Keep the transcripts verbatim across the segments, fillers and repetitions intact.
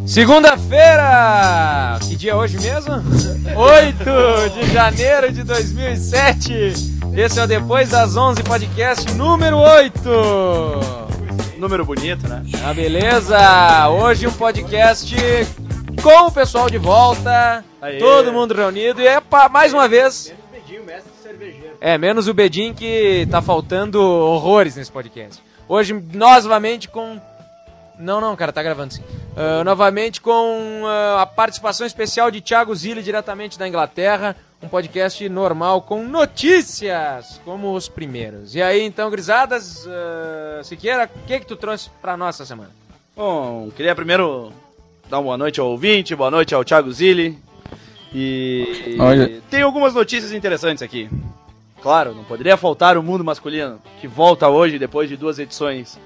Segunda-feira! Que dia é hoje mesmo? oito de janeiro de dois mil e sete. Esse é o Depois das onze podcast número oito. Número bonito, né? Ah, beleza! Hoje um podcast com o pessoal de volta. Aê. Todo mundo reunido. E é pra, mais uma vez... Menos o Bedinho, mestre cervejeiro. É, menos o Bedinho, que tá faltando horrores nesse podcast. Hoje, novamente com... Não, não, cara, tá gravando sim. Uh, novamente com uh, a participação especial de Thiago Zilli, diretamente da Inglaterra. Um podcast normal com notícias, como os primeiros. E aí, então, grisadas, uh, Siqueira, o que que tu trouxe pra nós essa semana? Bom, queria primeiro dar uma boa noite ao ouvinte, boa noite ao Thiago Zilli. E Olha. Tem algumas notícias interessantes aqui. Claro, não poderia faltar o mundo masculino, que volta hoje depois de duas edições.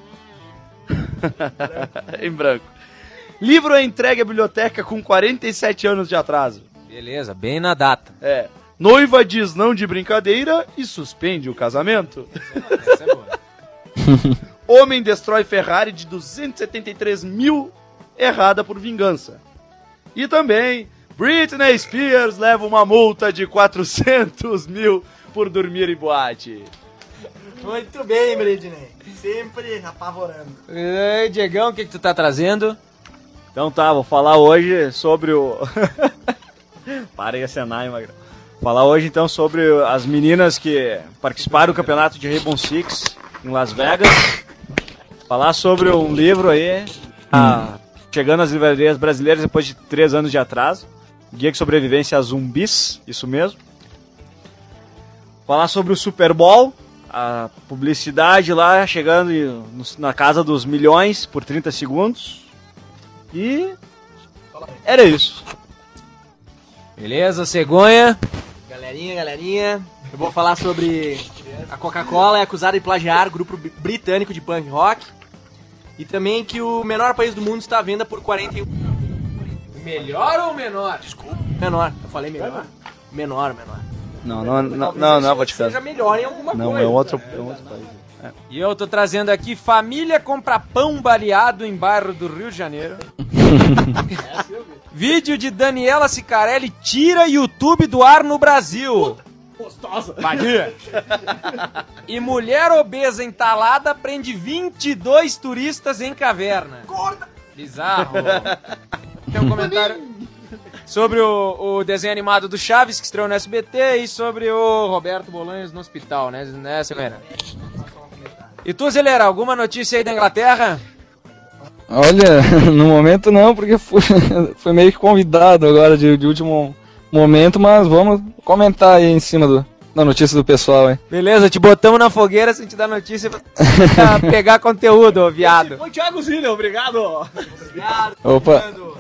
Em branco. Livro é entregue à biblioteca com quarenta e sete anos de atraso. Beleza, bem na data. É. Noiva diz não de brincadeira e suspende o casamento. Essa é boa. Homem destrói Ferrari de duzentos e setenta e três mil errada por vingança. E também, Britney Spears leva uma multa de quatrocentos mil por dormir em boate. Muito bem, Britney. Sempre apavorando. E aí, Diegão, o que que tu tá trazendo? Então tá, vou falar hoje sobre o... Para aí acenar, hein, Magrão. Falar hoje então sobre as meninas que participaram do campeonato de Rainbow Six em Las Vegas. Falar sobre um livro aí, ah, chegando às livrarias brasileiras depois de três anos de atraso. Guia de sobrevivência a zumbis, isso mesmo. Falar sobre o Super Bowl, a publicidade lá chegando na casa dos milhões por trinta segundos. E era isso. Beleza, cegonha. Galerinha, galerinha, eu vou falar sobre a Coca-Cola é acusada de plagiar o grupo britânico de punk rock. E também que o menor país do mundo está à venda por quarenta e um... Melhor ou menor? Desculpa, menor. Eu falei melhor? Menor, menor. Não, não, não, não, não, vou te fazer. Seja melhor em alguma Não, coisa. é outro, é outro país. É. E eu tô trazendo aqui, família compra pão baleado em bairro do Rio de Janeiro. Vídeo de Daniela Sicarelli tira YouTube do ar no Brasil. Gostosa. Vadia. E mulher obesa entalada prende vinte e dois turistas em caverna. Gorda. Bizarro. Tem um comentário sobre o, o desenho animado do Chaves, que estreou no S B T, e sobre o Roberto Bolanhos no hospital, né, né Celera? E tu, Zelera, alguma notícia aí da Inglaterra? Olha, no momento não, porque fui, fui meio que convidado agora de, de último momento, mas vamos comentar aí em cima do, da notícia do pessoal, hein? Beleza, te botamos na fogueira sem te dar notícia pra pegar conteúdo, ô viado. Oi, Thiago Zilli, obrigado. Obrigado. Opa. Obrigado.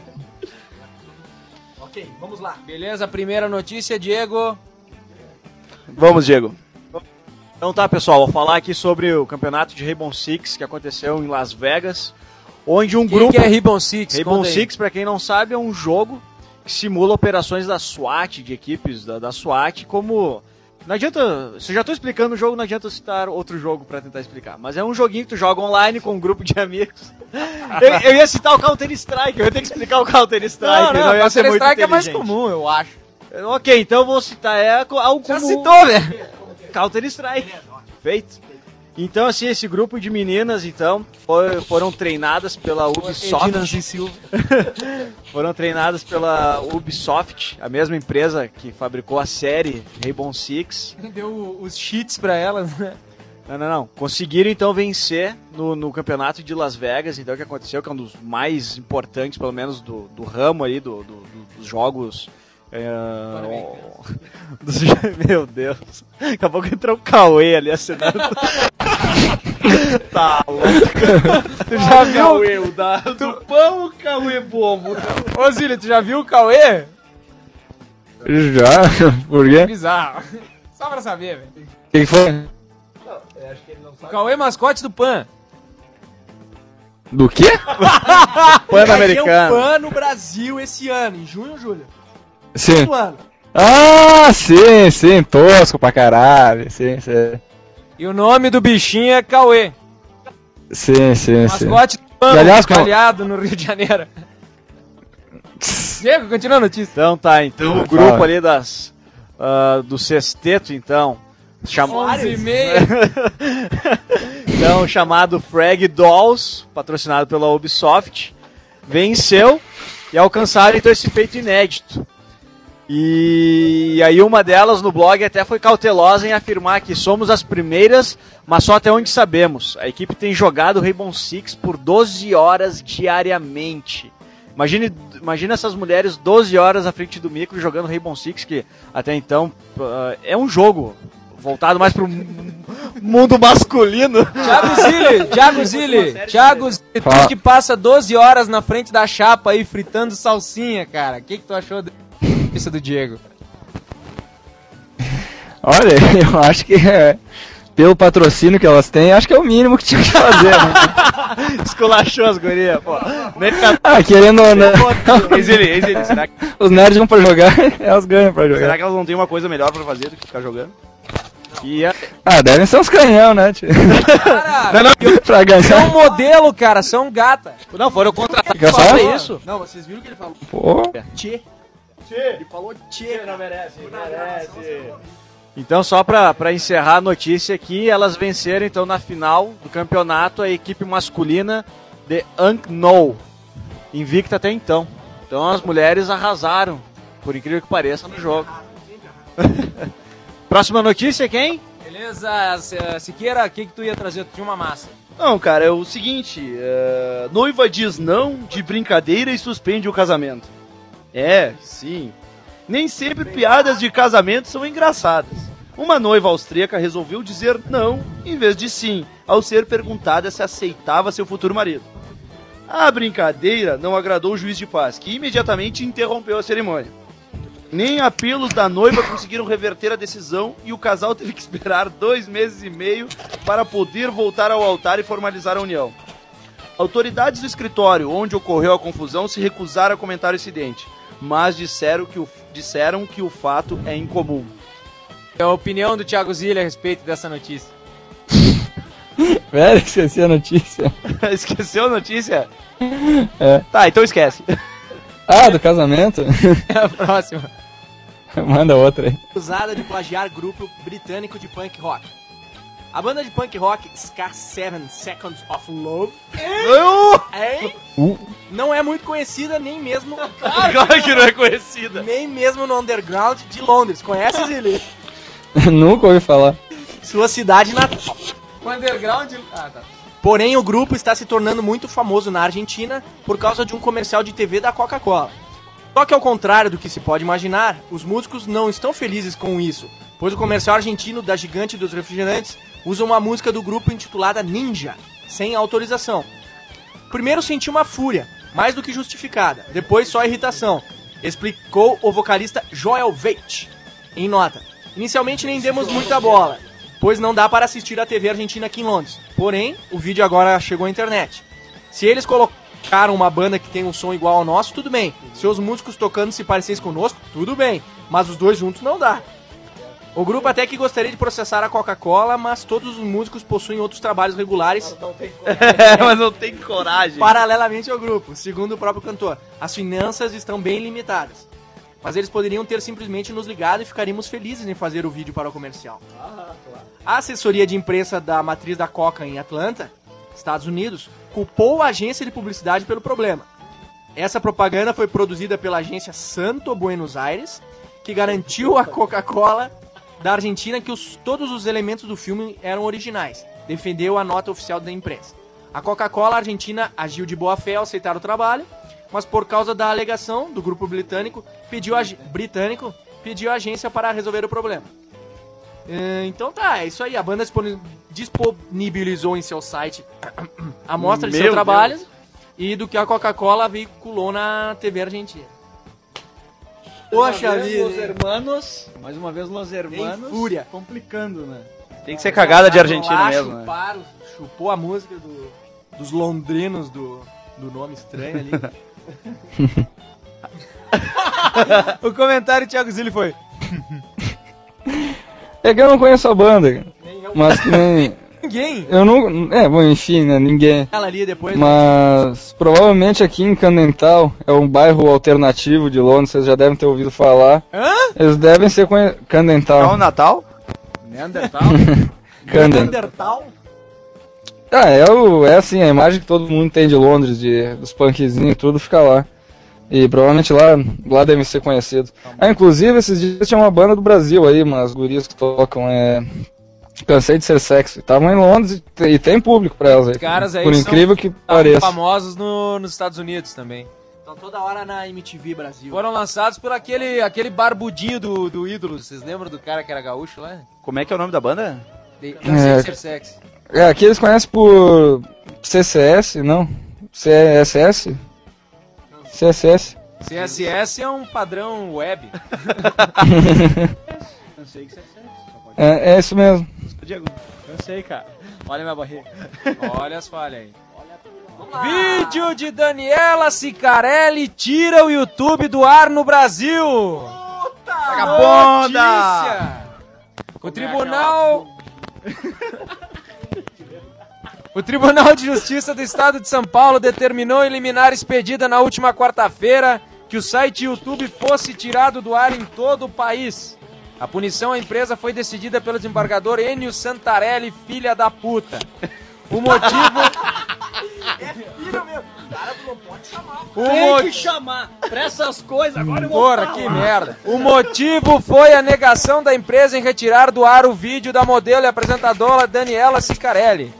Ok, vamos lá. Beleza, primeira notícia, Diego. Vamos, Diego. Então tá, pessoal, vou falar aqui sobre o campeonato de Rainbow Six que aconteceu em Las Vegas, onde um O que, grupo... que é Rainbow Six? Rainbow Conta aí. Six, pra quem não sabe, é um jogo que simula operações da SWAT, de equipes da, da SWAT, como... Não adianta... Se eu já tô explicando o jogo, não adianta citar outro jogo pra tentar explicar. Mas é um joguinho que tu joga online com um grupo de amigos. eu, eu ia citar o Counter-Strike, eu ia ter que explicar o Counter-Strike. Não, não, ia ser muito Counter-Strike é mais inteligente. comum, eu acho. Ok, então eu vou citar é algo Já como... citou, velho. Counter-Strike. Feito. Então, assim, esse grupo de meninas, então, for, foram treinadas pela Ubisoft. Foram treinadas pela Ubisoft, a mesma empresa que fabricou a série Rainbow Six. Deu os cheats pra elas, né? Não, não, não. Conseguiram, então, vencer no, no campeonato de Las Vegas, então, o que aconteceu, que é um dos mais importantes, pelo menos, do, do ramo aí, do, do, do, dos jogos... É... Meu Deus. Daqui a pouco entrou o Cauê ali assinando. Tá louco. Tu já viu? Cauê, o da, do pão, o Cauê bobo. Ô, Zílio, tu já viu o Cauê? Já? Por quê? Bizarro. Só pra saber, velho. O que, que foi? O Cauê mascote do Pan. Do quê? Pan-americano. Vai ter um Pan no Brasil esse ano, em junho ou julho? Sim. Um ano. Ah, sim, sim, tosco pra caralho. Sim, sim. E o nome do bichinho é Cauê. Sim, sim, sim. Mascote do Pan, E, aliás, como- espalhado no Rio de Janeiro. Diego, continua a notícia. Então tá, então o grupo ali das uh, do sexteto, então, chamado onze e meia. então chamado Frag Dolls, patrocinado pela Ubisoft, venceu e alcançaram então esse feito inédito. E aí uma delas no blog até foi cautelosa em afirmar que somos as primeiras, mas só até onde sabemos. A equipe tem jogado Rainbow Six por doze horas diariamente. Imagine, imagine essas mulheres doze horas à frente do micro jogando Rainbow Six, que até então uh, é um jogo voltado mais pro mundo masculino. Thiago Zilli, Thiago Zilli, Thiago Zilli, tu que passa doze horas na frente da chapa aí fritando salsinha, cara. O que, que tu achou disso do Diego? Olha, eu acho que é, pelo patrocínio que elas têm, acho que é o mínimo que tinha que fazer, né? Esculachou as gurias, pô. Ah, querendo ou não. Exili, Exili, será que... Os nerds vão pra jogar, elas ganham pra jogar. Será que elas não têm uma coisa melhor pra fazer do que ficar jogando? E a... Ah, devem ser uns canhão, né, tio? Cara, não, não, pra ganhar. são modelo, cara, são gata. Não, foram contratados Fica pra só? fazer isso. Não, vocês viram o que ele falou? Pô. Tchê. Tchê. Ele falou tchê. Não merece, merece. Então, só pra, pra encerrar a notícia aqui, elas venceram então na final do campeonato a equipe masculina de Unknown, invicta até então. Então as mulheres arrasaram, por incrível que pareça, no jogo. Próxima notícia, quem? Beleza, Siqueira, o que, que tu ia trazer? Tu tinha uma massa. Não, cara, é o seguinte, uh, noiva diz não de brincadeira e suspende o casamento. É, sim. Nem sempre piadas de casamento são engraçadas. Uma noiva austríaca resolveu dizer não em vez de sim, ao ser perguntada se aceitava seu futuro marido. A brincadeira não agradou o juiz de paz, que imediatamente interrompeu a cerimônia. Nem apelos da noiva conseguiram reverter a decisão e o casal teve que esperar dois meses e meio para poder voltar ao altar e formalizar a união. Autoridades do escritório onde ocorreu a confusão se recusaram a comentar o incidente, mas disseram que o, disseram que o fato é incomum. É a opinião do Thiago Zilli a respeito dessa notícia. Velho, esqueci a notícia. Esqueceu a notícia? É. Tá, então esquece. Ah, do casamento? É a próxima. Manda outra aí. Acusada de plagiar grupo britânico de punk rock. A banda de punk rock Ska seven Seconds of Love hein? Uh. Não é muito conhecida nem mesmo Agora que não é conhecida. nem mesmo no underground de Londres. Conhece, Zili? Nunca ouvi falar. Sua cidade natal. O underground... Ah, tá. Porém, o grupo está se tornando muito famoso na Argentina por causa de um comercial de T V da Coca-Cola. Só que ao contrário do que se pode imaginar, os músicos não estão felizes com isso, pois o comercial argentino da gigante dos refrigerantes usa uma música do grupo intitulada Ninja, sem autorização. Primeiro senti uma fúria, mais do que justificada, depois só irritação, explicou o vocalista Joel Veit em nota. Inicialmente nem demos muita bola, pois não dá para assistir a T V argentina aqui em Londres. Porém, o vídeo agora chegou à internet. Se eles colocaram uma banda que tem um som igual ao nosso, tudo bem. Se os músicos tocando se parecessem conosco, tudo bem. Mas os dois juntos não dá. O grupo até que gostaria de processar a Coca-Cola, mas todos os músicos possuem outros trabalhos regulares Mas não tem coragem. paralelamente ao grupo, segundo o próprio cantor. As finanças estão bem limitadas. Mas eles poderiam ter simplesmente nos ligado e ficaríamos felizes em fazer o vídeo para o comercial. A assessoria de imprensa da matriz da Coca em Atlanta, Estados Unidos, culpou a agência de publicidade pelo problema. Essa propaganda foi produzida pela agência Santo Buenos Aires, que garantiu à Coca-Cola da Argentina que os, todos os elementos do filme eram originais, defendeu a nota oficial da imprensa. A Coca-Cola argentina agiu de boa fé ao aceitar o trabalho, mas por causa da alegação do grupo britânico, pediu a, britânico, pediu a agência para resolver o problema. Uh, então tá, é isso aí. A banda disponibilizou em seu site a amostra de Meu seu trabalho Deus. e do que a Coca-Cola veiculou na T V argentina. Poxa vida, Los hermanos, mais uma vez Los hermanos, Em fúria. complicando, né? Tem que ser cagada de Argentina Lá, mesmo, né? chuparam, chupou a música do, dos londrinos do, do nome estranho ali. O comentário do Thiago Zilli foi... É que eu não conheço a banda, cara. Mas que nem... Ninguém. Eu não... É, bom, enfim, né, ninguém. Ela ali depois. Mas provavelmente aqui em Candental, é um bairro alternativo de Londres, vocês já devem ter ouvido falar. Hã? Eles devem ser conhe... Candental. Não, Natal? Neandertal? Canden. Neandertal. Ah, é, o, é assim, a imagem que todo mundo tem de Londres, de, dos punkzinhos, tudo fica lá. E provavelmente lá, lá deve ser conhecido. Ah, inclusive, esses dias tinha uma banda do Brasil aí, umas gurias que tocam, é... Cansei de ser sexy. Estavam em Londres e, e tem público pra elas aí. Os caras aí por são- incrível que Estavam pareça. famosos no, nos Estados Unidos também. Estão toda hora na M T V Brasil. Foram lançados por aquele, aquele barbudinho do, do ídolo. Vocês lembram do cara que era gaúcho lá? Como é que é o nome da banda? De- Cansei É. de ser sexy. É, aqui eles conhecem por C C S, não? C S S? C S S. C S S é um padrão web. Cansei que você é sexo. É, é isso mesmo. Diego. Cansei, cara. Olha minha barriga. Olha as falhas aí. Vídeo de Daniela Sicarelli tira o YouTube do ar no Brasil. Vagabunda! Notícia! O tribunal... O Tribunal de Justiça do Estado de São Paulo determinou eliminar expedida na última quarta-feira que o site YouTube fosse tirado do ar em todo o país. A punição à empresa foi decidida pelo desembargador Enio Santarelli, filha da puta. O motivo... Filho meu. Cara, não pode chamar. O Tem mo- que chamar pra essas coisas, agora eu vou Porra, falar. que merda. O motivo foi a negação da empresa em retirar do ar o vídeo da modelo e apresentadora Daniela Sicarelli.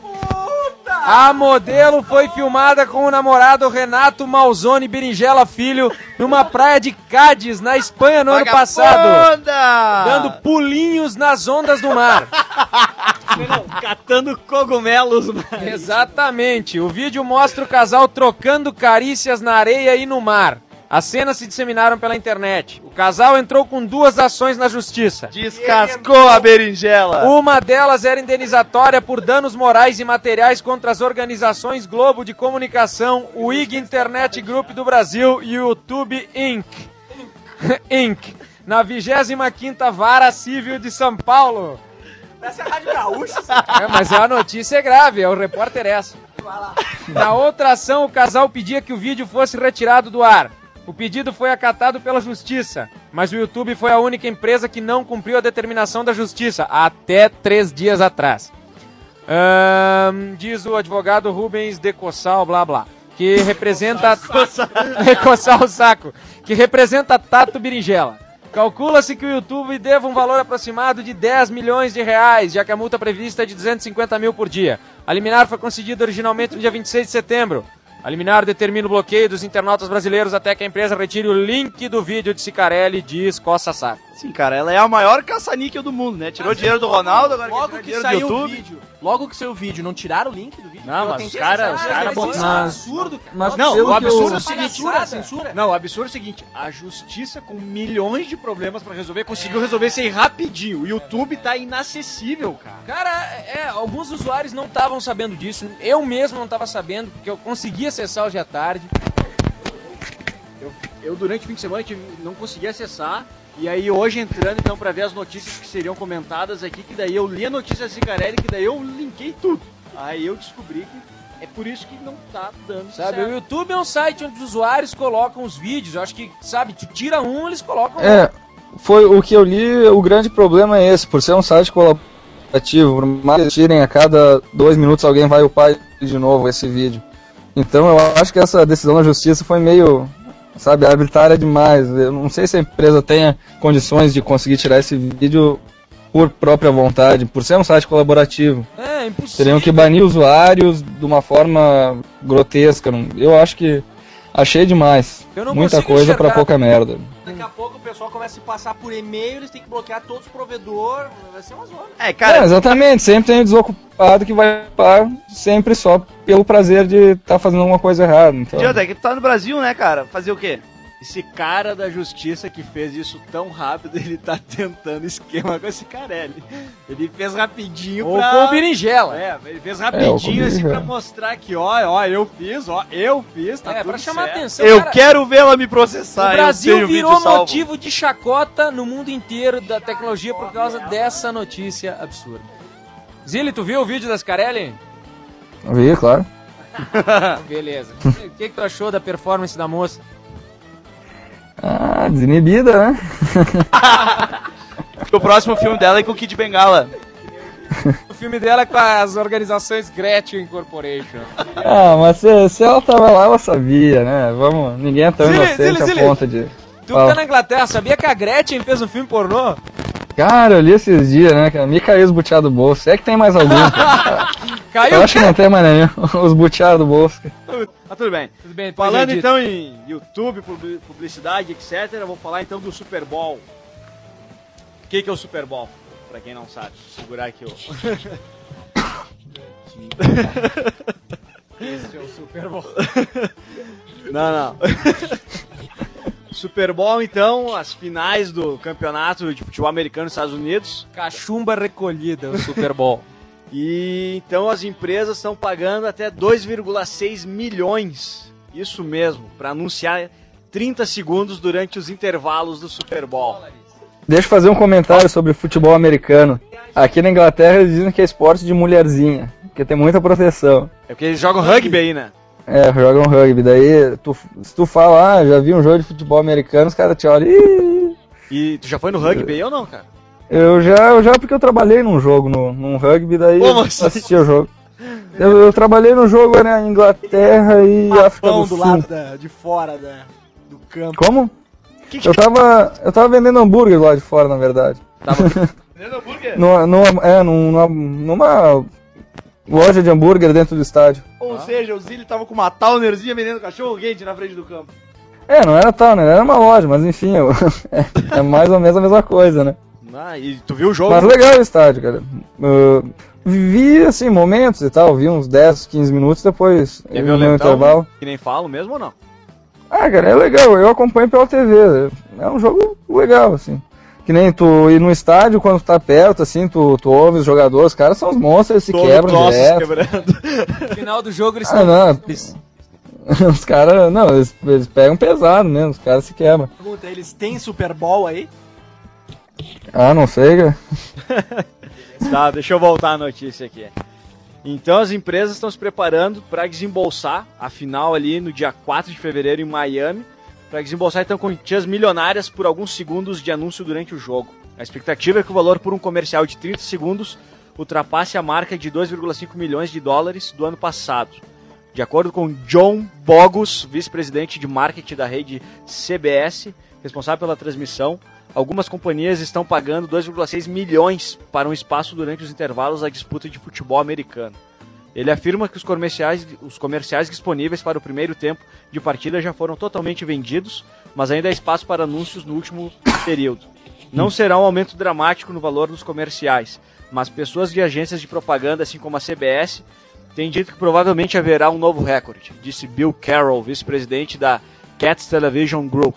A modelo foi filmada com o namorado Renato Malzone Berinjela Filho numa praia de Cádiz, na Espanha, no ano passado, Vagabunda! dando pulinhos nas ondas do mar. Não, catando cogumelos. Exatamente. O vídeo mostra o casal trocando carícias na areia e no mar. As cenas se disseminaram pela internet. O casal entrou com duas ações na justiça. Descascou a berinjela. Uma delas era indenizatória por danos morais e materiais contra as organizações Globo de Comunicação, o I G Internet Group do Brasil e o YouTube Incorporated. Incorporated. Na vigésima quinta Vara Civil de São Paulo. Essa é a Rádio Gaúcha. É, mas a notícia é grave, é o repórter essa. Na outra ação, o casal pedia que o vídeo fosse retirado do ar. O pedido foi acatado pela justiça, mas o YouTube foi a única empresa que não cumpriu a determinação da justiça, até três dias atrás. Ahn, diz o advogado Rubens de Cossal, blá blá, que representa... De coçar o saco, que representa Tato Berinjela. Calcula-se que o YouTube deva um valor aproximado de dez milhões de reais, já que a multa prevista é de duzentos e cinquenta mil por dia. A liminar foi concedida originalmente no dia vinte e seis de setembro. A liminar determina o bloqueio dos internautas brasileiros até que a empresa retire o link do vídeo de Sicarelli, diz Coça Saco. Sim, cara, ela é a maior caça-níquel do mundo, né? Tirou dinheiro do Ronaldo, agora quer Logo tirar que dinheiro do saiu o YouTube. vídeo. Logo que saiu o vídeo, não tiraram o link do vídeo? Não, Eu mas tentei os cara- acessar, os cara mas isso é botaram- um absurdo, cara. Mas Não, pelo o que eu- absurdo é o Censura, seguinte... censura. Não, o absurdo é o seguinte, a justiça com milhões de problemas pra resolver, conseguiu resolver isso aí rapidinho. O YouTube tá inacessível, cara. Cara, é, alguns usuários não estavam sabendo disso, eu mesmo não estava sabendo, porque eu consegui acessar hoje à tarde. Eu, eu durante o fim de semana tive- não consegui acessar, e aí hoje entrando então pra ver as notícias que seriam comentadas aqui, que daí eu li a notícia da Sicarelli, que daí eu linkei tudo. Aí eu descobri que é por isso que não tá dando Sabe, certo. o YouTube é um site onde os usuários colocam os vídeos. Eu acho que, sabe, tu tira um, eles colocam É, foi o que eu li, o grande problema é esse, por ser um site colaborativo, por mais que tirem a cada dois minutos alguém vai upar de novo esse vídeo. Então eu acho que essa decisão da justiça foi meio, sabe, arbitrária demais. Eu não sei se a empresa tenha condições de conseguir tirar esse vídeo por própria vontade, por ser um site colaborativo. É, impossível. Teriam que banir usuários de uma forma grotesca. não- Eu acho que achei demais. Eu não Muita consigo coisa pra enxergar. pouca merda. Daqui a pouco o pessoal começa a se passar por e-mail, eles têm que bloquear todos os provedores, vai ser uma zona. É, É, cara, exatamente, sempre tem um desocupado que vai upar sempre só pelo prazer de estar fazendo alguma coisa errada. Então, adianta, é que tu tá no Brasil, né, cara? Fazer o quê? Esse cara da justiça que fez isso tão rápido, ele tá tentando esquema com esse Sicarelli. Ele fez rapidinho Ou pra... com o Berinjela. É, ele fez É, ou com rapidinho o assim pra Berinjela. mostrar que, ó, ó, eu fiz, ó, eu fiz, tá É, tudo pra chamar certo. atenção. Eu cara. quero vê-la me O processar. eu Brasil tenho virou vídeo salvo. motivo de chacota no mundo inteiro da tecnologia por causa dessa notícia absurda. Zili, tu viu o vídeo da Scarelli? Vi, claro. Beleza. O que, que tu achou da performance da moça? Ah, desinibida, né? O próximo filme dela é com o Kid Bengala. O filme dela é com as organizações Gretchen Corporation. Ah, mas se, se ela tava lá, ela sabia, né? Vamos, ninguém é tão Zili, inocente Zili, a Zili. ponta de... Tu Fala. tá na Inglaterra, sabia que a Gretchen fez um filme pornô? Cara, eu li esses dias, né, cara? Me caiu os buteados do bolso. É que tem mais algum, cara. Caiu? Eu acho que não tem mais nenhum. Os buteados do bolso. Mas tudo bem. Tudo bem, depois Falando eu edito. então em YouTube, publi- publicidade, etcétera, eu vou falar então do Super Bowl. O que, que é o Super Bowl? Pra quem não sabe, vou segurar aqui o... Esse é o Super Bowl. Não, não. Super Bowl, então, as finais do campeonato de futebol americano nos Estados Unidos. Cachumba recolhida, o Super Bowl. E então as empresas estão pagando até dois vírgula seis milhões, isso mesmo, para anunciar trinta segundos durante os intervalos do Super Bowl. Deixa eu fazer um comentário sobre futebol americano. Aqui na Inglaterra eles dizem que é esporte de mulherzinha, porque tem muita proteção. É porque eles jogam rugby aí, né? É, jogam rugby. Daí, tu, se tu fala, ah, já vi um jogo de futebol americano, os caras te olham. Ih! E tu já foi no rugby aí ou não, cara? Eu já, eu já, porque eu trabalhei num jogo, no, num rugby, daí Como eu assim? assisti o jogo. Eu, eu trabalhei no jogo na Inglaterra e África do Pão do Sul. lado da, de fora da, do campo. Como? Que que Eu tava, eu tava vendendo hambúrguer lá de fora, na verdade. Vendendo hambúrguer? Numa, numa, é, numa, numa loja de hambúrguer dentro do estádio. Ou seja, o Zilli tava com uma Townerzinha vendendo cachorro quente na frente do campo. É, não era tal, né? Era uma loja, mas enfim, eu, é, é mais ou menos a mesma coisa, né? Ah, e tu viu o jogo? Mas legal o estádio, cara. Eu vi, assim, momentos e tal, vi uns dez, quinze minutos, depois É no violentão, intervalo. que nem falo mesmo ou não? Ah, cara, é legal, eu acompanho pela T V, é um jogo legal, assim. Que nem tu ir no estádio, quando tu tá perto, assim, tu, tu ouve os jogadores, os caras são os monstros, eles se Todo quebram troço se direto. quebrando. No final do jogo eles Ah, estão... não. Os caras, não, eles, eles pegam pesado mesmo, os caras se quebram. Pergunta, eles têm Super Bowl aí? Ah, não sei, cara. Tá, deixa eu voltar a notícia aqui. Então as empresas estão se preparando para desembolsar a final ali no dia quatro de fevereiro em Miami, para desembolsar então quantias milionárias por alguns segundos de anúncio durante o jogo. A expectativa é que o valor por um comercial de trinta segundos ultrapasse a marca de dois vírgula cinco milhões de dólares do ano passado. De acordo com John Bogus, vice-presidente de marketing da rede C B S, responsável pela transmissão, algumas companhias estão pagando dois vírgula seis milhões para um espaço durante os intervalos da disputa de futebol americano. Ele afirma que os comerciais, os comerciais disponíveis para o primeiro tempo de partida já foram totalmente vendidos, mas ainda há espaço para anúncios no último período. Não será um aumento dramático no valor dos comerciais, mas pessoas de agências de propaganda, assim como a C B S, têm dito que provavelmente haverá um novo recorde, disse Bill Carroll, vice-presidente da Katz Television Group.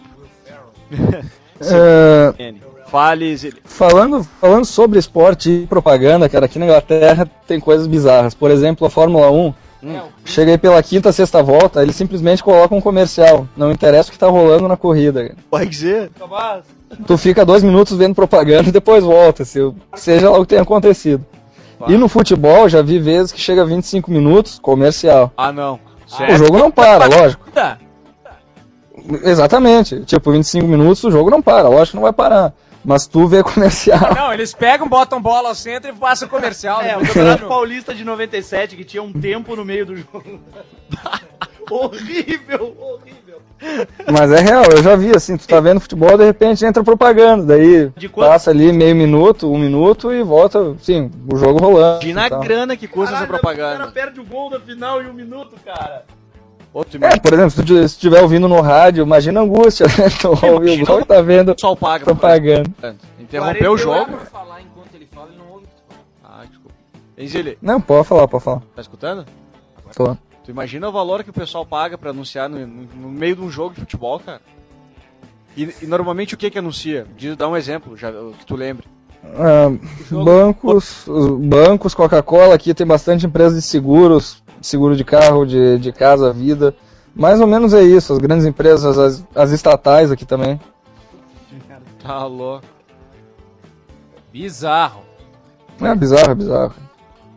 É, Fale, Zilli. falando, falando sobre esporte e propaganda, cara, aqui na Inglaterra tem coisas bizarras. Por exemplo, a Fórmula um, chega aí pela quinta, sexta volta, eles simplesmente colocam um comercial. Não interessa o que tá rolando na corrida, cara. Vai dizer? Tu fica dois minutos vendo propaganda e depois volta, se, seja lá o que tenha acontecido. E no futebol, já vi vezes que chega a vinte e cinco minutos, comercial. Ah, não. O jogo não para, lógico. Exatamente. Tipo, vinte e cinco minutos, o jogo não para, lógico que não vai parar. Mas tu vê comercial. Não, eles pegam, botam bola ao centro e passam comercial. É, o Campeonato Paulista de noventa e sete, que tinha um tempo no meio do jogo. Horrível, horrível. Mas é real, eu já vi assim, tu tá vendo futebol, de repente entra propaganda, daí De quanto? passa ali meio minuto, um minuto e volta, sim, o jogo rolando. E na e tal. grana que custa essa O cara propaganda. perde o gol na final em um minuto, cara. Outro É, por exemplo, se tu estiver ouvindo no rádio, imagina a angústia, né? Tu ouve o gol e tá vendo o pessoal paga. propaganda. Interrompeu o jogo. falar enquanto ele fala, ele não ouve. Ah, desculpa. Hein, Zilli, Não, pode falar, pode falar. tá escutando? Tô. Tu imagina o valor que o pessoal paga pra anunciar no, no- no meio de um jogo de futebol, cara? E, e normalmente o que que anuncia? Diz, dá um exemplo, já, que tu lembre. Ah, bancos, os bancos, Coca-Cola, aqui tem bastante empresas de seguros, seguro de carro, de, de casa, vida. Mais ou menos é isso, as grandes empresas, as, as estatais aqui também. Tá louco. Bizarro. É bizarro, é bizarro.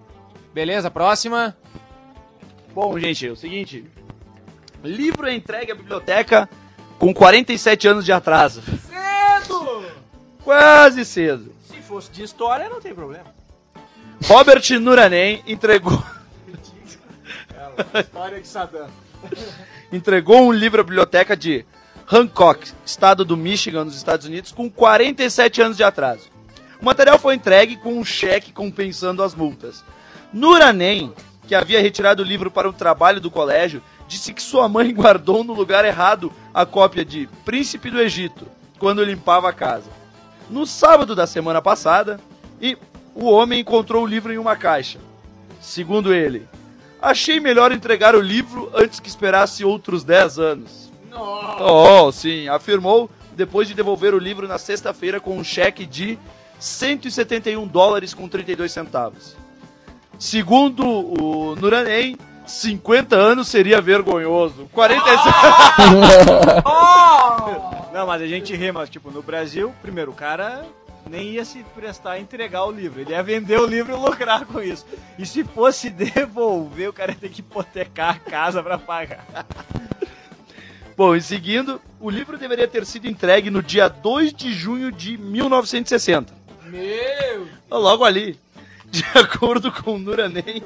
Beleza, próxima. Bom, gente, é o seguinte. Livro é entregue à biblioteca com quarenta e sete anos de atraso. Cedo! Quase cedo. Se fosse de história, não tem problema. Robert Nuranen entregou... História de Saddam. entregou um livro à biblioteca de Hancock, estado do Michigan, nos Estados Unidos, com quarenta e sete anos de atraso. O material foi entregue com um cheque compensando as multas. Nuranen, que havia retirado o livro para um trabalho do colégio, disse que sua mãe guardou no lugar errado a cópia de Príncipe do Egito, quando limpava a casa. No sábado da semana passada, e o homem encontrou o livro em uma caixa. Segundo ele, achei melhor entregar o livro antes que esperasse outros dez anos. Oh, sim, afirmou depois de devolver o livro na sexta-feira com um cheque de cento e setenta e um dólares com trinta e dois centavos. Segundo o Nuranen, cinquenta anos seria vergonhoso. quarenta e sete... Não, mas a gente ri, mas tipo, no Brasil, primeiro, o cara nem ia se prestar a entregar o livro. Ele ia vender o livro e lucrar com isso. E se fosse devolver, o cara ia ter que hipotecar a casa pra pagar. Bom, e seguindo, o livro deveria ter sido entregue no dia dois de junho de mil novecentos e sessenta. Meu! Logo ali. De acordo com o Nuranen,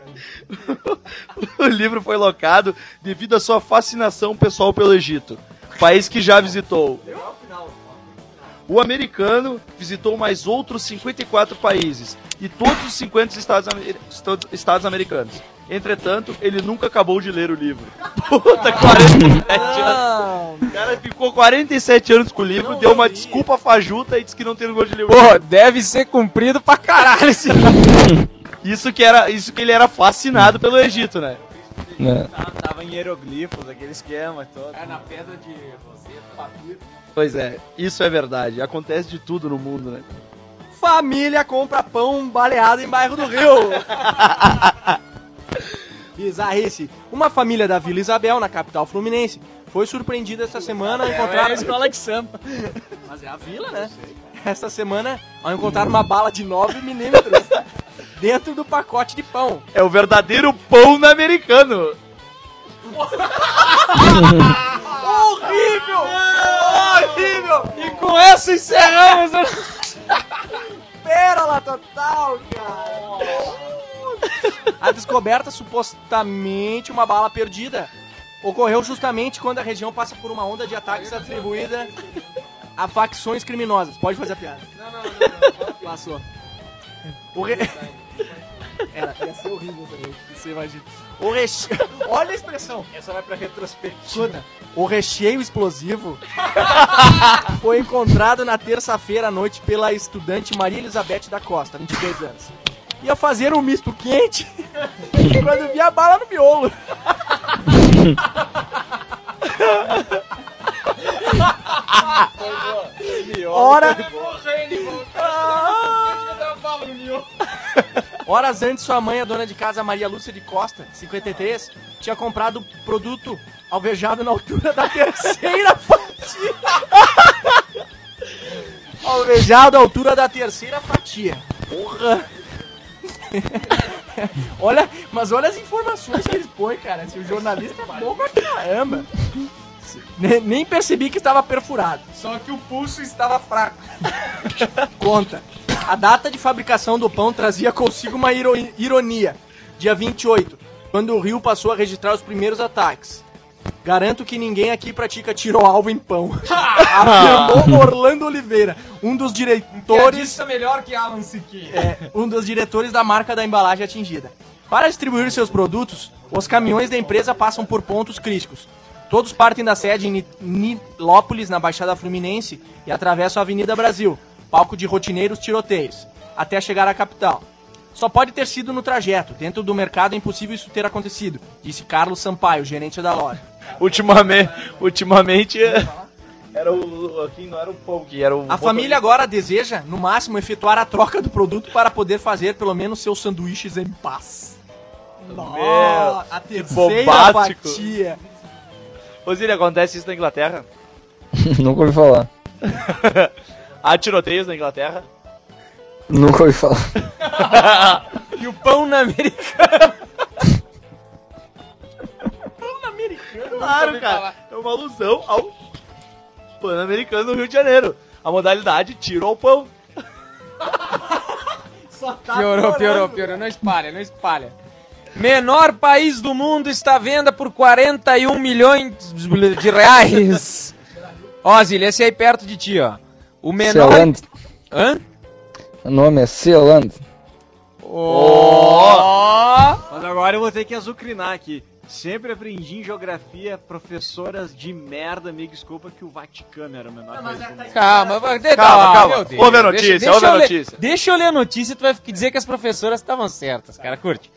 o livro foi locado devido à sua fascinação pessoal pelo Egito, país que já visitou. O americano visitou mais outros cinquenta e quatro países e todos os cinquenta estados, estados americanos. Entretanto, ele nunca acabou de ler o livro. Puta, quarenta e sete anos. O cara ficou quarenta e sete anos com o livro, deu uma desculpa fajuta e disse que não tem gosto de ler o livro. Pô, deve ser cumprido pra caralho esse Isso que, era, isso que ele era fascinado pelo Egito, né? É. Tava em hieroglifos, aquele esquema todo. É na pedra de roseta, papiro. Pois é, isso é verdade. Acontece de tudo no mundo, né? Família compra pão baleado em bairro do Rio. Bizarrice. Uma família da Vila Isabel, na capital fluminense, foi surpreendida esta semana ao encontrar... É a escola de samba. Mas é a vila, né? Esta semana, ao encontrar uma bala de nove milímetros dentro do pacote de pão. É o verdadeiro pão americano. Horrível! Horrível! E com essa encerramos. Pérola total, cara! A descoberta, supostamente uma bala perdida, ocorreu justamente quando a região passa por uma onda de ataques atribuída a facções criminosas. Pode fazer a piada. Não, não, não, não. Passou. O re... Era, ia ser horrível também, você imagina. O reche... Olha a expressão. Essa vai pra retrospectiva. O recheio explosivo foi encontrado na terça-feira à noite pela estudante Maria Elizabeth da Costa, vinte e dois anos. Ia fazer um misto quente quando vi a bala no miolo. Hora... Horas antes, sua mãe, a dona de casa Maria Lúcia de Costa, cinquenta e três, tinha comprado produto alvejado na altura da terceira fatia. Alvejado à altura da terceira fatia. Porra! Olha, mas olha as informações que eles põem, cara. Se o jornalista é bom pra caramba. Nem, nem percebi que estava perfurado. Só que o pulso estava fraco. Conta. A data de fabricação do pão trazia consigo uma iro- ironia. Dia vinte e oito, quando o Rio passou a registrar os primeiros ataques. Garanto que ninguém aqui pratica tiro-alvo em pão. Afirmou Orlando Oliveira, um dos diretores... melhor que Alan Siqueira. É, um dos diretores da marca da embalagem atingida. Para distribuir seus produtos, os caminhões da empresa passam por pontos críticos. Todos partem da sede em Nilópolis, na Baixada Fluminense, e atravessam a Avenida Brasil, palco de rotineiros tiroteios, até chegar à capital. Só pode ter sido no trajeto. Dentro do mercado é impossível isso ter acontecido, disse Carlos Sampaio, gerente da loja. Ultimamente, ultimamente era o aqui não era o pão, que era o A família agora deseja, no máximo, efetuar a troca do produto para poder fazer pelo menos seus sanduíches em paz. Nossa, a terceira bombástico. fatia. Osílio, acontece isso na Inglaterra? Nunca ouvi falar. Há tiroteios na Inglaterra? Nunca ouvi falar. E o pão na americana. Pão americano. Claro, cara. É uma alusão ao Pan-Americano do Rio de Janeiro. A modalidade tiro ao pão. Só tá Piorou, piorou, piorou. Não espalha, não espalha. Menor país do mundo está à venda por quarenta e um milhões de reais. Ó, Zília, esse aí perto de ti, ó. O menor... Sealand. Hã? O nome é Sealand. Ó! Mas agora eu vou ter que azucrinar aqui. Sempre aprendi em geografia, professoras de merda, me desculpa que o Vaticano era o menor país do mundo. Calma, vai- Calma, calma, calma. meu Deus. Ouve a notícia, Deixa- ouve deixa a eu ler- notícia. Deixa eu ler a notícia e tu vai dizer que as professoras estavam certas, cara. Curte.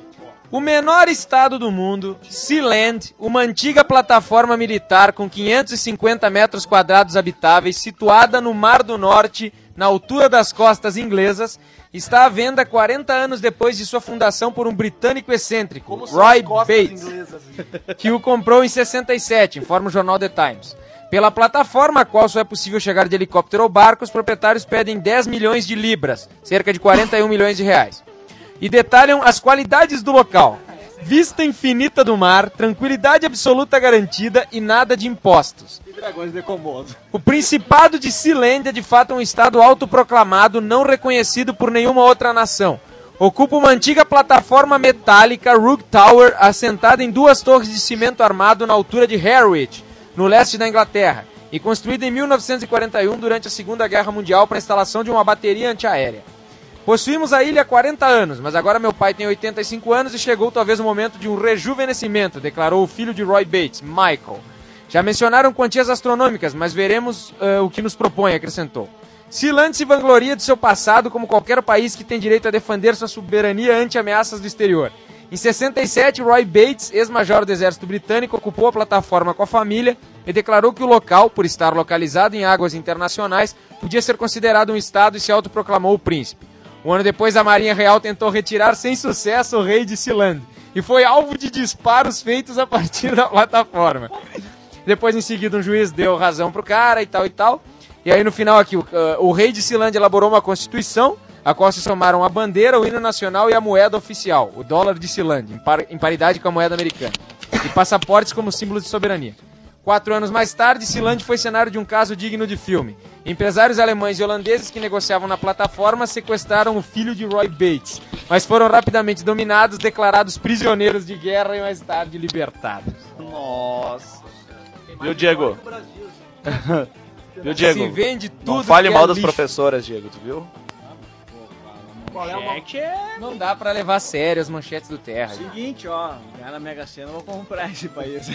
O menor estado do mundo, Sealand, uma antiga plataforma militar com quinhentos e cinquenta metros quadrados habitáveis, situada no Mar do Norte, na altura das costas inglesas, está à venda quarenta anos depois de sua fundação por um britânico excêntrico, Como são Roy as costas Bates, inglesas. que o comprou em sessenta e sete, informa o jornal The Times. Pela plataforma, a qual só é possível chegar de helicóptero ou barco, os proprietários pedem dez milhões de libras, cerca de quarenta e um milhões de reais. E detalham as qualidades do local. Vista infinita do mar, tranquilidade absoluta garantida e nada de impostos. E dragões de Komodo. O Principado de Sealand é de fato um estado autoproclamado, não reconhecido por nenhuma outra nação. Ocupa uma antiga plataforma metálica, Rook Tower, assentada em duas torres de cimento armado na altura de Harwich, no leste da Inglaterra, e construída em mil novecentos e quarenta e um durante a Segunda Guerra Mundial para a instalação de uma bateria antiaérea. Possuímos a ilha há quarenta anos, mas agora meu pai tem oitenta e cinco anos e chegou talvez o momento de um rejuvenescimento, declarou o filho de Roy Bates, Michael. Já mencionaram quantias astronômicas, mas veremos uh, o que nos propõe, acrescentou. Sealand se vangloria de seu passado como qualquer país que tem direito a defender sua soberania ante ameaças do exterior. Em sessenta e sete, Roy Bates, ex-major do exército britânico, ocupou a plataforma com a família e declarou que o local, por estar localizado em águas internacionais, podia ser considerado um estado e se autoproclamou o príncipe. Um ano depois, a Marinha Real tentou retirar sem sucesso o rei de Sealand e foi alvo de disparos feitos a partir da plataforma. Depois, em seguida, um juiz deu razão pro cara e tal e tal. E aí, no final aqui, o, uh, o rei de Sealand elaborou uma constituição, a qual se somaram a bandeira, o hino nacional e a moeda oficial, o dólar de Sealand, em, par, em paridade com a moeda americana, e passaportes como símbolo de soberania. Quatro anos mais tarde, Sealand foi cenário de um caso digno de filme. Empresários alemães e holandeses que negociavam na plataforma sequestraram o filho de Roy Bates, mas foram rapidamente dominados, declarados prisioneiros de guerra e mais tarde libertados. Nossa. Viu, Diego? Viu, Se Diego? vende tudo. Não fale que mal é das lixo. professoras, Diego, tu viu? Qual é uma... Não dá pra levar a sério as manchetes do Terra. gente. Seguinte, ó, ganhar na Mega Sena, eu vou comprar esse país.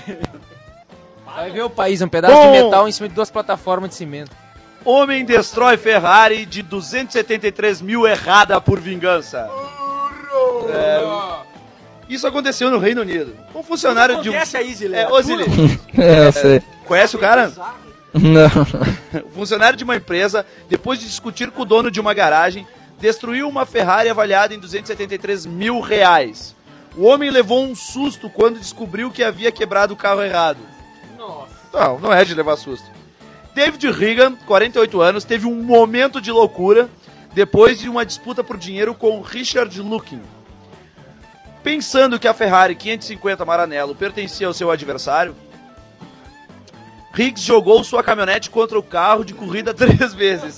Vai ver o país, é um pedaço Bom. de metal em cima de duas plataformas de cimento. Homem destrói Ferrari de duzentos e setenta e três mil errada por vingança. É, isso aconteceu no Reino Unido. Um funcionário de um... Acontece aí, Zilê. É, ô Zilê, É, eu sei. conhece o cara? Não. O funcionário de uma empresa, depois de discutir com o dono de uma garagem, destruiu uma Ferrari avaliada em duzentos e setenta e três mil reais. O homem levou um susto quando descobriu que havia quebrado o carro errado. Nossa. Não, não é de levar susto. David Regan, quarenta e oito anos, teve um momento de loucura depois de uma disputa por dinheiro com Richard Lukin. Pensando que a Ferrari quinhentos e cinquenta Maranello pertencia ao seu adversário, Riggs jogou sua caminhonete contra o carro de corrida três vezes,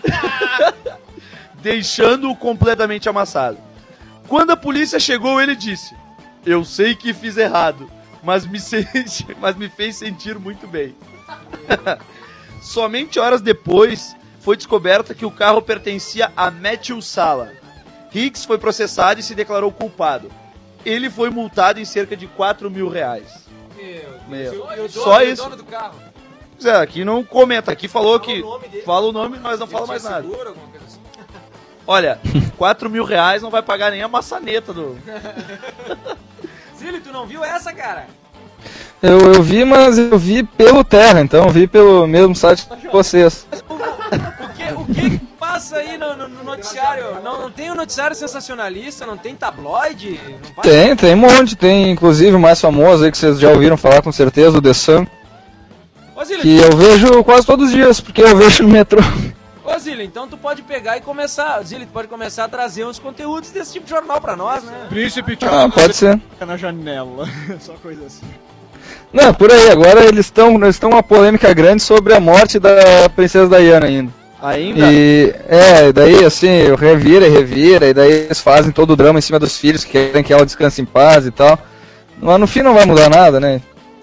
deixando-o completamente amassado. Quando a polícia chegou, ele disse: "Eu sei que fiz errado, mas me, senti, mas me fez sentir muito bem." Somente horas depois foi descoberta que o carro pertencia a Matthew Sala. Riggs foi processado e se declarou culpado. Ele foi multado em cerca de quatro mil reais. Meu Meu. Deus. Só E o isso. dono do carro? Pois é, aqui não comenta, aqui falou que o nome dele. fala o nome, mas não fala mais Tinha nada. seguro, alguma coisa assim? Olha, quatro mil reais não vai pagar nem a maçaneta do... Zílio, tu não viu essa, cara? Eu, eu vi, mas eu vi pelo Terra, então eu vi pelo mesmo site que vocês. O que, o que passa aí no, no- no noticiário? Não, não tem um noticiário sensacionalista? Não tem tabloide? Não passa- Tem, tem um monte, tem inclusive o mais famoso aí que vocês já ouviram falar com certeza, o The Sun, Ô, Zílio, que eu vejo quase todos os dias, porque eu vejo no metrô. ô, Zilli, então tu pode pegar e começar, Zilli, tu pode começar a trazer uns conteúdos desse tipo de jornal pra nós, né? Príncipe Ah, pode ser. na janela. Só coisa assim. Não, por aí, agora eles estão eles estão uma polêmica grande sobre a morte da princesa Diana ainda. Ainda? E, é, daí assim, revira e revira, e daí eles fazem todo o drama em cima dos filhos, que querem que ela descanse em paz e tal. Mas no fim não vai mudar nada, né?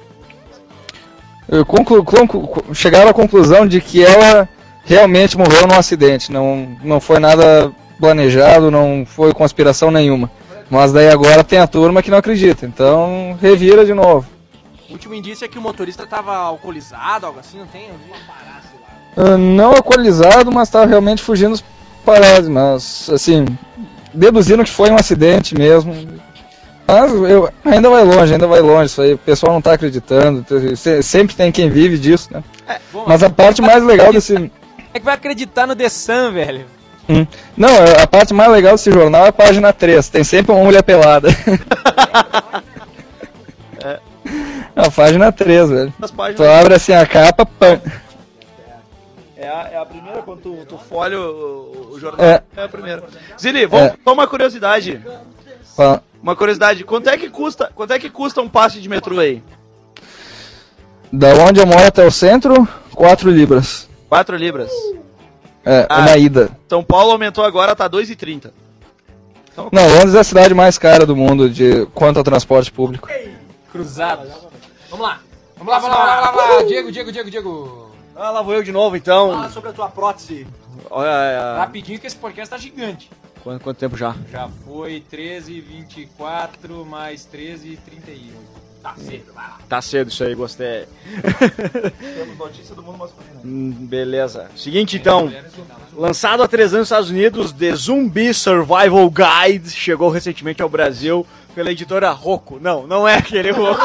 Eu conclu, conclu, chegaram à conclusão de que ela realmente morreu num acidente, não, não foi nada planejado, não foi conspiração nenhuma. Mas daí agora tem a turma que não acredita, então revira de novo. O último indício é que o motorista estava alcoolizado, algo assim, não tem alguma parada lá. Uh, não alcoolizado, mas estava realmente fugindo dos parásitos, mas assim, deduzindo que foi um acidente mesmo. Mas eu, ainda vai longe, ainda vai longe isso aí, o pessoal não está acreditando, sempre tem quem vive disso, né? É, bom, mas a parte mais legal desse... É que vai acreditar no The Sun, velho. Hum. Não, a parte mais legal desse jornal é a página três, tem sempre uma mulher pelada. É. A página três, velho. Tu abre assim a capa, pã. É a, é a primeira, quando tu, tu folha o, o jornal, é. é a primeira. Zili, vamos, É. só uma curiosidade. Fala. Uma curiosidade, quanto é que custa, quanto é que custa um passe de metrô aí? Da onde eu moro até o centro, quatro libras. quatro libras. É, Ah. uma ida. São Paulo aumentou agora, tá dois e trinta. Então, Não, Londres é a cidade mais cara do mundo de quanto ao transporte público. Cruzado. Vamos lá. Vamos lá, vamos lá, vamos lá, vamos lá. Diego, Diego, Diego, Diego. Ah, lá vou eu de novo, então. Fala sobre a tua prótese. Olha, é, Rapidinho que esse podcast tá gigante. quanto, quanto tempo já? Já foi treze, vinte e quatro, mais treze, trinta e oito. Tá cedo, vai lá. Tá cedo isso aí, gostei. temos notícia do mundo masculino. Hum, beleza. Seguinte, então. Lançado há três anos nos Estados Unidos, The Zombie Survival Guide chegou recentemente ao Brasil pela editora Rocco. Não, não é aquele Rocco.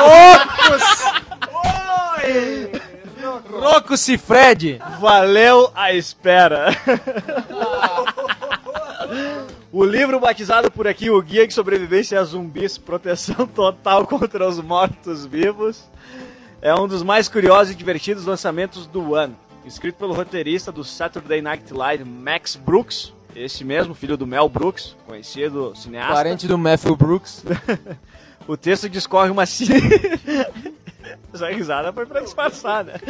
Rocco Cifred. Valeu a espera. O livro batizado por aqui, o Guia de Sobrevivência a Zumbis, Proteção Total contra os Mortos-Vivos, é um dos mais curiosos e divertidos lançamentos do ano. Escrito pelo roteirista do Saturday Night Live, Max Brooks, esse mesmo, filho do Mel Brooks, conhecido cineasta. Parente do Matthew Brooks. O texto discorre uma... ci- Essa risada foi pra disfarçar, né?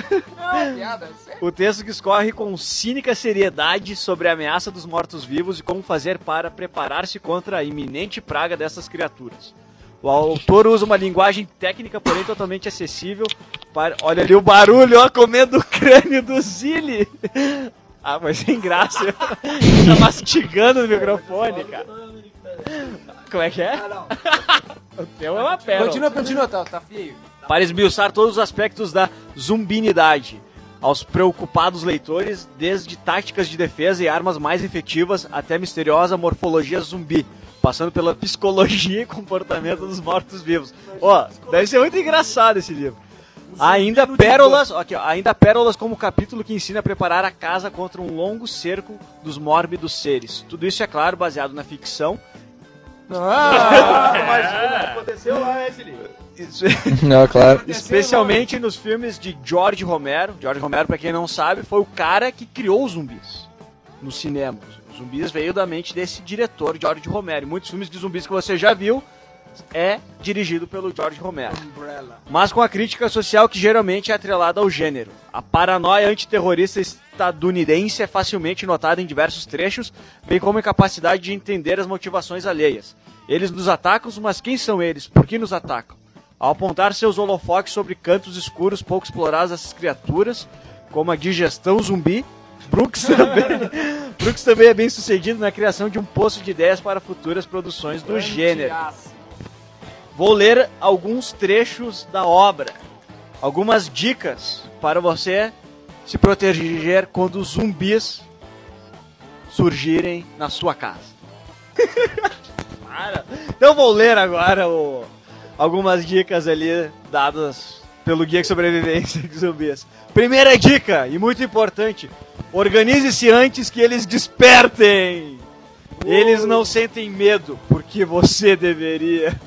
O texto discorre com cínica seriedade sobre a ameaça dos mortos-vivos e como fazer para preparar-se contra a iminente praga dessas criaturas. O autor usa uma linguagem técnica, porém totalmente acessível para... Olha ali o barulho, ó, comendo o crânio do Zilli. Ah, mas sem graça. Tá mastigando o microfone, cara. Como é que é? O teu é uma pérola. Continua, continua, tá, tá feio. Para esmiuçar todos os aspectos da zumbinidade aos preocupados leitores, desde táticas de defesa e armas mais efetivas até a misteriosa morfologia zumbi, passando pela psicologia e comportamento dos mortos-vivos. Ó, deve ser muito engraçado esse livro. Ainda pérolas, aqui, ó, ainda pérolas como o capítulo que ensina a preparar a casa contra um longo cerco dos mórbidos seres. Tudo isso, é claro, baseado na ficção. Ah, Imagina, aconteceu lá esse livro. Isso- Não, claro. Especialmente nos filmes de George Romero. George Romero, pra quem não sabe, foi o cara que criou os zumbis no cinema. Os zumbis veio da mente desse diretor, George Romero. E muitos filmes de zumbis que você já viu é dirigido pelo George Romero. Mas com a crítica social que geralmente é atrelada ao gênero. A paranoia antiterrorista estadunidense é facilmente notada em diversos trechos, bem como a incapacidade de entender as motivações alheias. Eles nos atacam, mas quem são eles? Por que nos atacam? Ao apontar seus holofotes sobre cantos escuros pouco explorados dessas criaturas, como a digestão zumbi, Brooks também, Brooks também é bem sucedido na criação de um poço de ideias para futuras produções do gênero. Vou ler alguns trechos da obra, algumas dicas para você se proteger quando os zumbis surgirem na sua casa. Para. Então vou ler agora o, algumas dicas ali dadas pelo Guia de Sobrevivência de Zumbis. Primeira dica, e muito importante, organize-se antes que eles despertem. Eles não sentem medo, porque você deveria.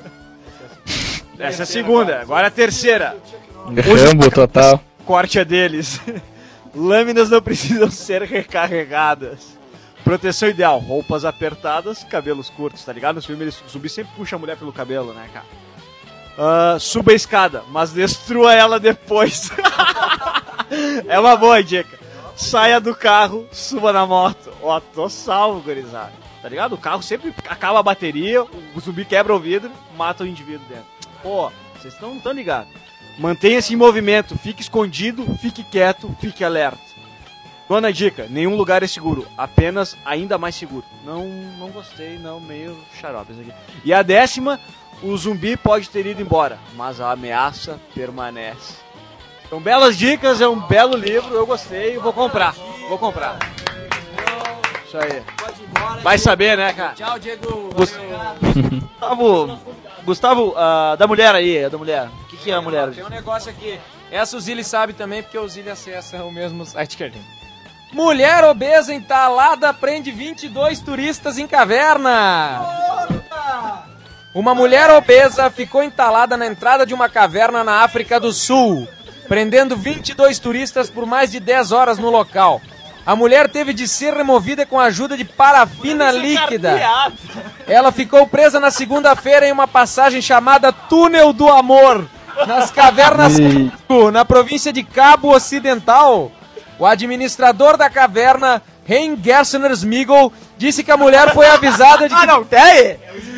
Essa é a segunda, agora a terceira. Rambo total. Corte a deles. Lâminas não precisam ser recarregadas. Proteção ideal, roupas apertadas, cabelos curtos, tá ligado? No filme ele, o zumbi sempre puxa a mulher pelo cabelo, né, cara? Uh, suba a escada, mas destrua ela depois. É uma boa dica. Saia do carro, suba na moto. Ó, tô salvo, gurizada. Tá ligado? O carro sempre acaba a bateria, o zumbi quebra o vidro, mata o indivíduo dentro. Pô, vocês não estão ligados. Mantenha-se em movimento, fique escondido, fique quieto, fique alerta. Nona dica, nenhum lugar é seguro, apenas ainda mais seguro. Não, não gostei, não, meio xarope isso aqui. E a décima, o zumbi pode ter ido embora, mas a ameaça permanece. São belas dicas, é um belo livro, eu gostei, vou comprar, vou comprar. Isso aí. Vai saber, né, cara? Tchau, Diego. Gustavo, Gustavo uh, da mulher aí, da mulher. O que, que é a mulher? Tem um negócio aqui. Essa o Zili sabe também, porque o Zili acessa o mesmo site que a gente. Mulher obesa entalada prende vinte e dois turistas em caverna. Uma mulher obesa ficou entalada na entrada de uma caverna na África do Sul, prendendo vinte e dois turistas por mais de dez horas no local. A mulher teve de ser removida com a ajuda de parafina líquida. Ela ficou presa na segunda-feira em uma passagem chamada Túnel do Amor, nas cavernas na província de Cabo Ocidental. O administrador da caverna, Hein Gersner Smigel, disse que a mulher foi avisada de que... Ah, não, tem?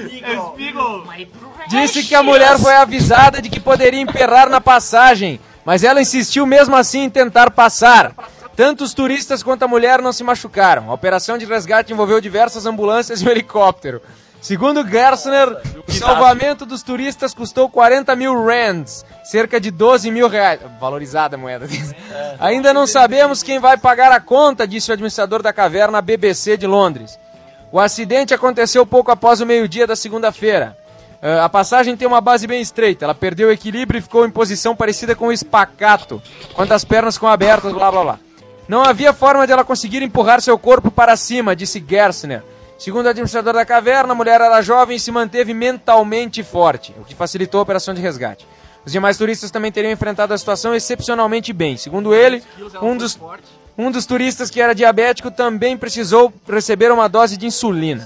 Disse que a mulher foi avisada de que poderia emperrar na passagem, mas ela insistiu mesmo assim em tentar passar. Tanto os turistas quanto a mulher não se machucaram. A operação de resgate envolveu diversas ambulâncias e um helicóptero. Segundo Gersner, o salvamento dos turistas custou quarenta mil rands, cerca de doze mil reais. Valorizada a moeda. Ainda não sabemos quem vai pagar a conta, disse o administrador da caverna B B C de Londres. O acidente aconteceu pouco após o meio-dia da segunda-feira. Uh, a passagem tem uma base bem estreita, ela perdeu o equilíbrio e ficou em posição parecida com um espacato, com as pernas ficam abertas, blá blá blá. Não havia forma de ela conseguir empurrar seu corpo para cima, disse Gersner. Segundo o administrador da caverna, a mulher era jovem e se manteve mentalmente forte, o que facilitou a operação de resgate. Os demais turistas também teriam enfrentado a situação excepcionalmente bem. Segundo ele, um dos, um dos turistas que era diabético também precisou receber uma dose de insulina.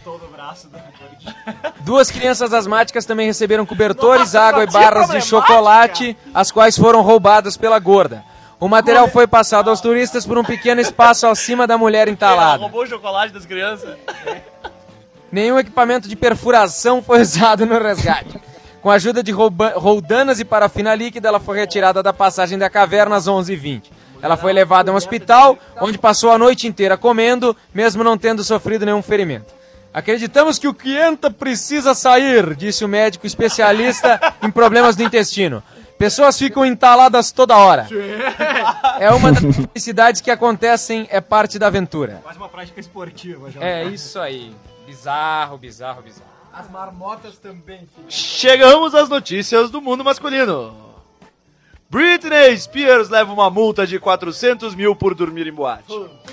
Duas crianças asmáticas também receberam cobertores, água e barras de chocolate, as quais foram roubadas pela gorda. O material foi passado aos turistas por um pequeno espaço acima da mulher entalada. Roubou o chocolate das crianças. Nenhum equipamento de perfuração foi usado no resgate. Com a ajuda de roldanas e parafina líquida, ela foi retirada da passagem da caverna às onze e vinte. Ela foi levada a um hospital, onde passou a noite inteira comendo, mesmo não tendo sofrido nenhum ferimento. Acreditamos que o cliente precisa sair, disse o médico especialista em problemas do intestino. Pessoas ficam entaladas toda hora. É uma das necessidades que acontecem, é parte da aventura. Quase uma prática esportiva. Já. É isso aí. Bizarro, bizarro, bizarro. As marmotas também. Filho. Chegamos às notícias do mundo masculino. Britney Spears leva uma multa de quatrocentos mil por dormir em boate.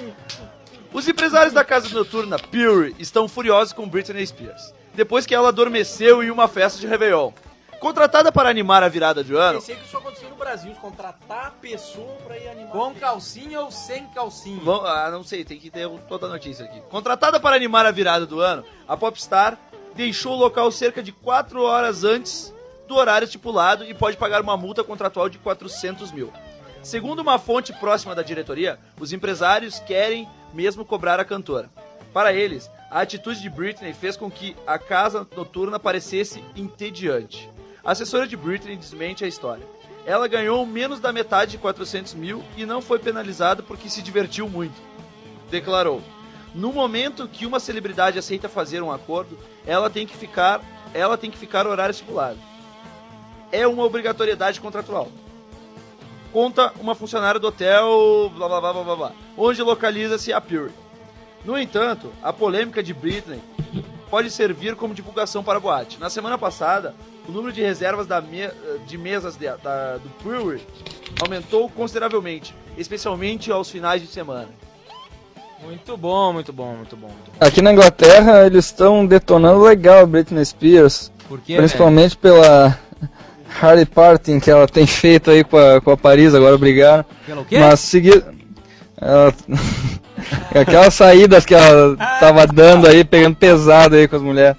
Os empresários da casa noturna Pure estão furiosos com Britney Spears, depois que ela adormeceu em uma festa de Réveillon. Contratada para animar a virada de ano... Pensei que isso acontecia no Brasil, contratar a pessoa para ir animar... Com calcinha ou sem calcinha? Bom, ah, não sei, tem que ter toda a notícia aqui. Contratada para animar a virada do ano, a popstar deixou o local cerca de quatro horas antes do horário estipulado e pode pagar uma multa contratual de quatrocentos mil. Segundo uma fonte próxima da diretoria, os empresários querem mesmo cobrar a cantora. Para eles, a atitude de Britney fez com que a casa noturna parecesse entediante. A assessora de Britney desmente a história. Ela ganhou menos da metade de quatrocentos mil e não foi penalizada porque se divertiu muito. Declarou: no momento que uma celebridade aceita fazer um acordo, ela tem que ficar, ela tem que ficar horário estipulado. É uma obrigatoriedade contratual. Conta uma funcionária do hotel, blá blá blá blá blá, onde localiza-se a Pure. No entanto, a polêmica de Britney pode servir como divulgação para a boate. Na semana passada, o número de reservas da me de mesas de, da, do Pure aumentou consideravelmente, especialmente aos finais de semana. Muito bom, muito bom, muito bom. Muito bom. Aqui na Inglaterra, eles estão detonando legal a Britney Spears. Por quê, principalmente, né, pela Harry Party que ela tem feito aí com a, com a Paris, agora brigaram. Pelo quê? Mas seguir Ela... Aquelas saídas que ela tava dando aí, pegando pesado aí com as mulheres.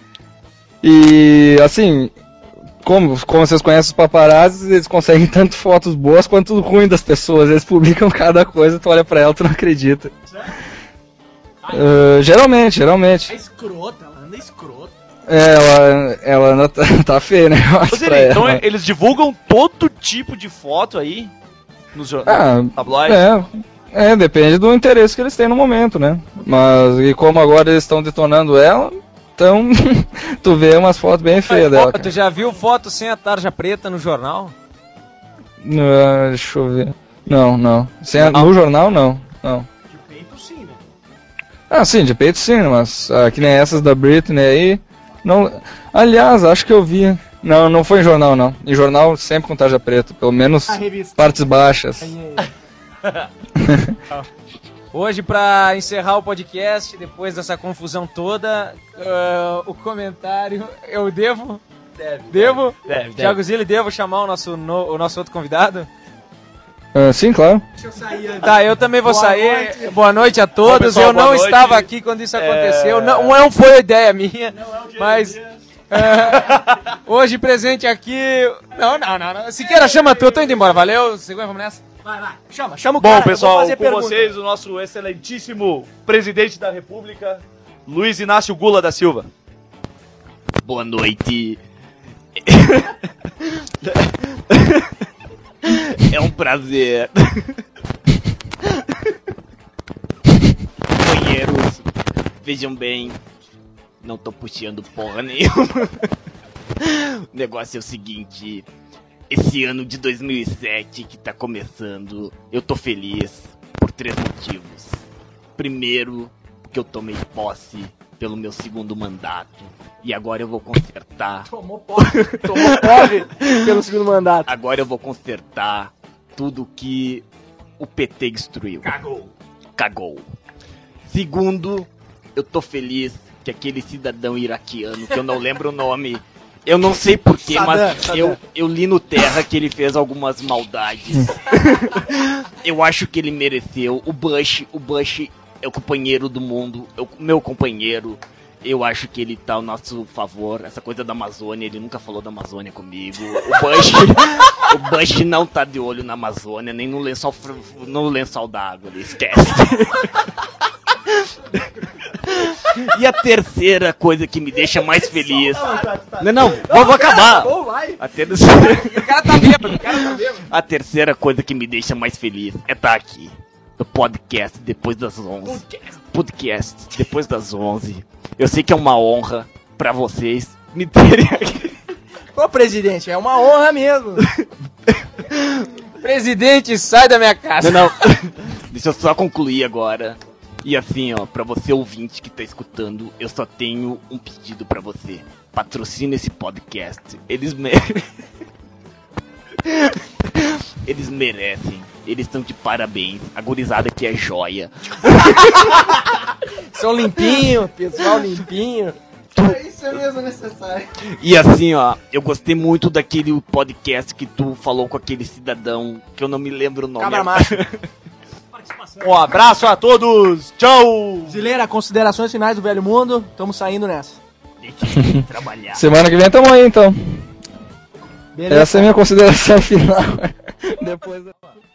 E, assim, como, como vocês conhecem os paparazzis, eles conseguem tanto fotos boas quanto ruins das pessoas. Eles publicam cada coisa, tu olha pra ela, tu não acredita. Uh, geralmente, geralmente. É escrota, ela anda escrota. É, ela, ela anda, tá, tá feia, né? Eu acho Ô, Zeri, pra então ela. eles divulgam todo tipo de foto aí nos Ah, jornais, tabloides? é, é, depende do interesse que eles têm no momento, né? Mas, e como agora eles estão detonando ela, então tu vê umas fotos bem feias dela. Tu já viu foto sem a tarja preta no jornal? Uh, deixa eu ver. Não, não. Sem a- no jornal, não. Não. De peito sim, né? Ah, sim, de peito sim, mas ah, que nem essas da Britney aí. Não... Aliás, acho que eu vi. Não, não foi em jornal, não. Em jornal sempre com tarja preta, pelo menos A revista. partes baixas. Hoje, pra encerrar o podcast, depois dessa confusão toda, ah, o comentário, eu devo? Deve. Devo? Deve, Thiago Zilli, devo chamar o nosso, no- o nosso outro convidado? Ah, sim, claro. Deixa eu sair antes. Tá, eu também vou Boa sair. noite. Boa noite a todos. Bom, pessoal, eu não boa noite. estava aqui quando isso aconteceu. É... Não, não foi ideia minha. Não é o dia Mas do dia. é, hoje presente aqui. Não, não, não. não. Siqueira, chama tu. Eu tô indo embora. Valeu. Segura, vamos nessa. Vai, vai. Chama, chama o Bom, cara. eu vou pessoal, fazer com pergunta. vocês, o nosso excelentíssimo presidente da República, Luiz Inácio Gula da Silva. Boa noite. É um prazer. Companheiros, vejam bem, não tô puxando porra nenhuma. O negócio é o seguinte, esse ano de dois mil e sete que tá começando, eu tô feliz por três motivos. Primeiro, porque eu tomei posse pelo meu segundo mandato e agora eu vou consertar. Tomou posse. Tomou posse pelo segundo mandato. Agora eu vou consertar tudo que o P T destruiu. Cagou. Cagou. Segundo, eu tô feliz que aquele cidadão iraquiano, que eu não lembro o nome, eu não sei porquê, Saddam, mas Saddam. eu, eu li no Terra que ele fez algumas maldades. Eu acho que ele mereceu. O Bush, o Bush é o companheiro do mundo, é o meu companheiro. Eu acho que ele tá ao nosso favor. Essa coisa da Amazônia, ele nunca falou da Amazônia comigo. O Bush, o Bush não tá de olho na Amazônia, nem no lençol, fr- no lençol d'água, ele esquece. E a terceira coisa que me deixa mais feliz... Não, não, vou, vou acabar. Bom, vai. A terceira... O cara tá bêbado. O cara tá bêbado. A terceira coisa que me deixa mais feliz é estar aqui no podcast depois das onze. Podcast depois das onze. Eu sei que é uma honra pra vocês me terem aqui. Ô, presidente, é uma honra mesmo. Presidente, sai da minha casa. Não, não. Deixa eu só concluir agora. E assim, ó, pra você ouvinte que tá escutando, eu só tenho um pedido pra você. Patrocina esse podcast. Eles merecem. Eles merecem. Eles estão de parabéns. A gurizada aqui é joia. São limpinho, pessoal limpinho. Isso é mesmo necessário. E assim, ó, eu gostei muito daquele podcast que tu falou com aquele cidadão, que eu não me lembro o nome. Cabra macho. Um abraço a todos. Tchau. Zileira, considerações finais do Velho Mundo. Tamo saindo nessa. Deixa eu trabalhar. Semana que vem tamo aí, então. Beleza. Essa é a minha consideração final. Depois da...